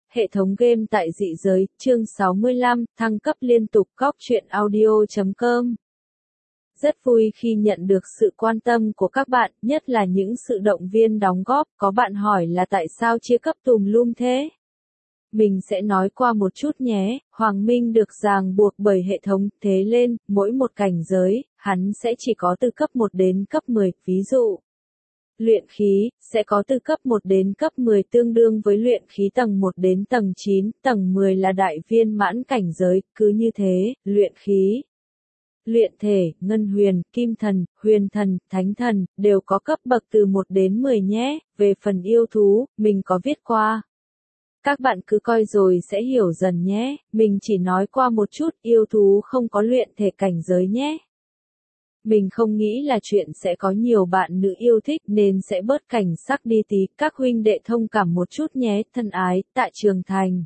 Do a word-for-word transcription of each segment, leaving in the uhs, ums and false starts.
Hệ thống game tại dị giới, chương sáu mươi lăm, thăng cấp liên tục. Góc truyện audio chấm com. Rất vui khi nhận được sự quan tâm của các bạn, nhất là những sự động viên đóng góp. Có bạn hỏi là tại sao chia cấp tùm lum thế? Mình sẽ nói qua một chút nhé. Hoàng Minh được ràng buộc bởi hệ thống, thế lên, mỗi một cảnh giới, hắn sẽ chỉ có từ cấp một đến cấp mười, ví dụ. Luyện khí, sẽ có từ cấp một đến cấp mười tương đương với luyện khí tầng một đến tầng chín, tầng mười là đại viên mãn cảnh giới, cứ như thế, luyện khí. Luyện thể, ngân huyền, kim thần, huyền thần, thánh thần, đều có cấp bậc từ một đến mười nhé, về phần yêu thú, mình có viết qua. Các bạn cứ coi rồi sẽ hiểu dần nhé, mình chỉ nói qua một chút, yêu thú không có luyện thể cảnh giới nhé. Mình không nghĩ là chuyện sẽ có nhiều bạn nữ yêu thích nên sẽ bớt cảnh sắc đi tí, các huynh đệ thông cảm một chút nhé, thân ái, tại Trường Thành.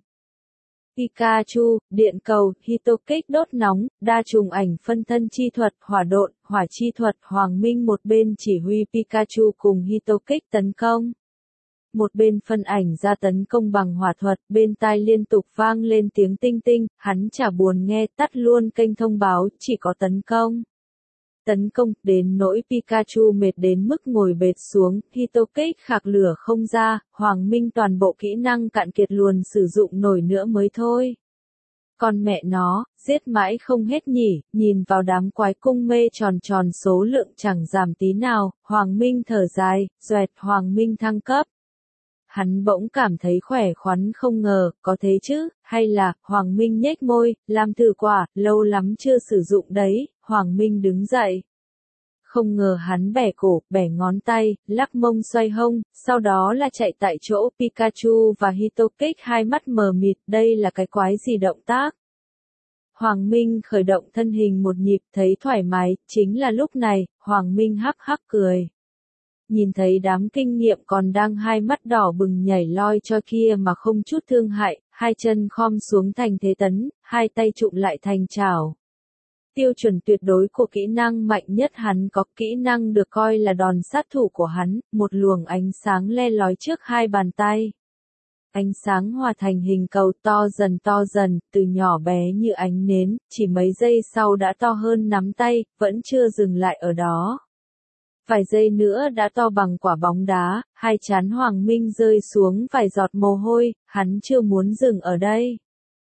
Pikachu, điện cầu, Hitokích đốt nóng, đa trùng ảnh phân thân chi thuật, hỏa độn, hỏa chi thuật, Hoàng Minh một bên chỉ huy Pikachu cùng Hitokích tấn công. Một bên phân ảnh ra tấn công bằng hỏa thuật, bên tai liên tục vang lên tiếng tinh tinh, hắn chả buồn nghe, tắt luôn kênh thông báo, chỉ có tấn công. Tấn công, đến nỗi Pikachu mệt đến mức ngồi bệt xuống, Hitokích khạc lửa không ra, Hoàng Minh toàn bộ kỹ năng cạn kiệt luôn sử dụng nổi nữa mới thôi. Còn mẹ nó, giết mãi không hết nhỉ, nhìn vào đám quái cung mê tròn tròn số lượng chẳng giảm tí nào, Hoàng Minh thở dài, doẹt Hoàng Minh thăng cấp. Hắn bỗng cảm thấy khỏe khoắn không ngờ, có thế chứ, hay là, Hoàng Minh nhếch môi, làm thử quả, lâu lắm chưa sử dụng đấy, Hoàng Minh đứng dậy. Không ngờ hắn bẻ cổ, bẻ ngón tay, lắc mông xoay hông, sau đó là chạy tại chỗ, Pikachu và Hitokích hai mắt mờ mịt, đây là cái quái gì động tác. Hoàng Minh khởi động thân hình một nhịp, thấy thoải mái, chính là lúc này, Hoàng Minh hắc hắc cười. Nhìn thấy đám kinh nghiệm còn đang hai mắt đỏ bừng nhảy loi cho kia mà không chút thương hại, hai chân khom xuống thành thế tấn, hai tay trụm lại thành chảo. Tiêu chuẩn tuyệt đối của kỹ năng mạnh nhất hắn có, kỹ năng được coi là đòn sát thủ của hắn, một luồng ánh sáng le lói trước hai bàn tay. Ánh sáng hòa thành hình cầu to dần to dần, từ nhỏ bé như ánh nến, chỉ mấy giây sau đã to hơn nắm tay, vẫn chưa dừng lại ở đó. Vài giây nữa đã to bằng quả bóng đá, hai trán Hoàng Minh rơi xuống vài giọt mồ hôi, hắn chưa muốn dừng ở đây.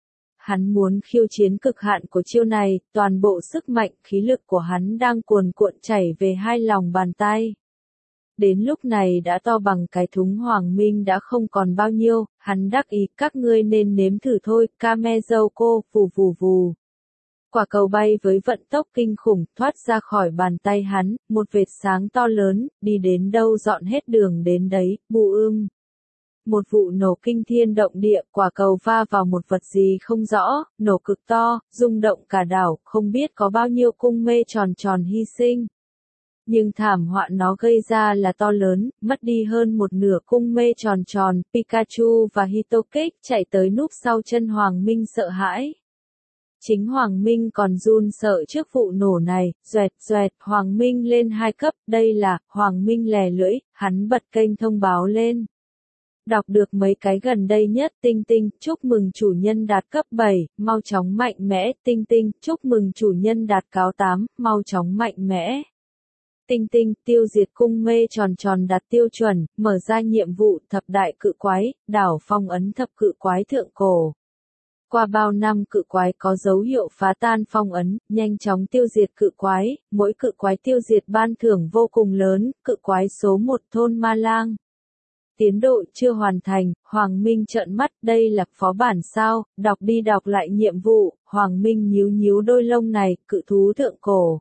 Hắn muốn khiêu chiến cực hạn của chiêu này, toàn bộ sức mạnh, khí lực của hắn đang cuồn cuộn chảy về hai lòng bàn tay. Đến lúc này đã to bằng cái thúng Hoàng Minh đã không còn bao nhiêu, hắn đắc ý, các ngươi nên nếm thử thôi, Kamezouko, vù vù vù. Quả cầu bay với vận tốc kinh khủng, thoát ra khỏi bàn tay hắn, một vệt sáng to lớn, đi đến đâu dọn hết đường đến đấy, bù ưm. Một vụ nổ kinh thiên động địa, quả cầu va vào một vật gì không rõ, nổ cực to, rung động cả đảo, không biết có bao nhiêu cung mê tròn tròn hy sinh. Nhưng thảm họa nó gây ra là to lớn, mất đi hơn một nửa cung mê tròn tròn, Pikachu và Hitokích chạy tới núp sau chân Hoàng Minh sợ hãi. Chính Hoàng Minh còn run sợ trước vụ nổ này, doẹt doẹt, Hoàng Minh lên hai cấp, đây là, Hoàng Minh lè lưỡi, hắn bật kênh thông báo lên. Đọc được mấy cái gần đây nhất, Tinh Tinh, chúc mừng chủ nhân đạt cấp bảy, mau chóng mạnh mẽ, Tinh Tinh, chúc mừng chủ nhân đạt cáo tám, mau chóng mạnh mẽ. Tinh Tinh, tiêu diệt cung mê tròn tròn đạt tiêu chuẩn, mở ra nhiệm vụ, thập đại cự quái, đảo phong ấn thập cự quái thượng cổ. Qua bao năm cự quái có dấu hiệu phá tan phong ấn, nhanh chóng tiêu diệt cự quái, mỗi cự quái tiêu diệt ban thưởng vô cùng lớn, cự quái số một thôn Ma Lang. Tiến độ chưa hoàn thành, Hoàng Minh trợn mắt, đây là phó bản sao, đọc đi đọc lại nhiệm vụ, Hoàng Minh nhíu nhíu đôi lông này, cự thú thượng cổ.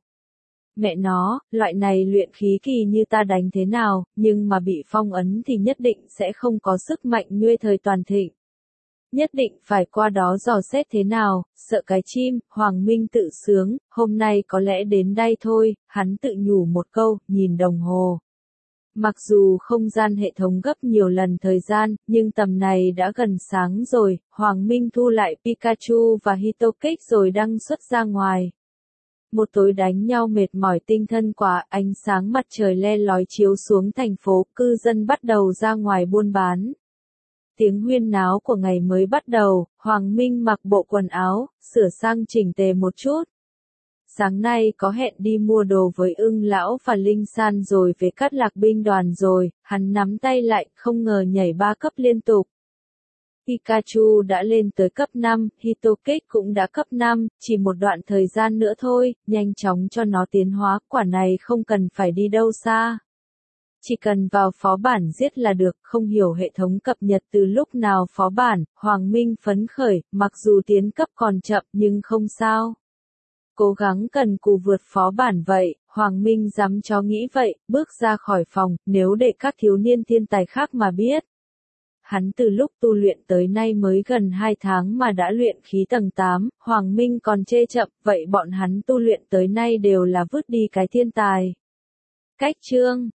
Mẹ nó, loại này luyện khí kỳ như ta đánh thế nào, nhưng mà bị phong ấn thì nhất định sẽ không có sức mạnh như thời toàn thịnh. Nhất định phải qua đó dò xét thế nào, sợ cái chim, Hoàng Minh tự sướng, hôm nay có lẽ đến đây thôi, hắn tự nhủ một câu, nhìn đồng hồ. Mặc dù không gian hệ thống gấp nhiều lần thời gian, nhưng tầm này đã gần sáng rồi, Hoàng Minh thu lại Pikachu và Hitokích rồi đăng xuất ra ngoài. Một tối đánh nhau mệt mỏi tinh thần quá, ánh sáng mặt trời le lói chiếu xuống thành phố, cư dân bắt đầu ra ngoài buôn bán. tiếng huyên náo của ngày mới bắt đầu, Hoàng Minh mặc bộ quần áo, sửa sang chỉnh tề một chút. Sáng nay có hẹn đi mua đồ với Ưng Lão và Linh San rồi về Cát Lạc binh đoàn rồi, hắn nắm tay lại, không ngờ nhảy ba cấp liên tục. Pikachu đã lên tới cấp năm, Hitokage cũng đã cấp năm, chỉ một đoạn thời gian nữa thôi, nhanh chóng cho nó tiến hóa, quả này không cần phải đi đâu xa. Chỉ cần vào phó bản giết là được, không hiểu hệ thống cập nhật từ lúc nào phó bản, Hoàng Minh phấn khởi, mặc dù tiến cấp còn chậm nhưng không sao. Cố gắng cần cù vượt phó bản vậy, Hoàng Minh dám cho nghĩ vậy, bước ra khỏi phòng, nếu để các thiếu niên thiên tài khác mà biết. Hắn từ lúc tu luyện tới nay mới gần hai tháng mà đã luyện khí tầng tám, Hoàng Minh còn chê chậm, vậy bọn hắn tu luyện tới nay đều là vứt đi cái thiên tài. Cách chương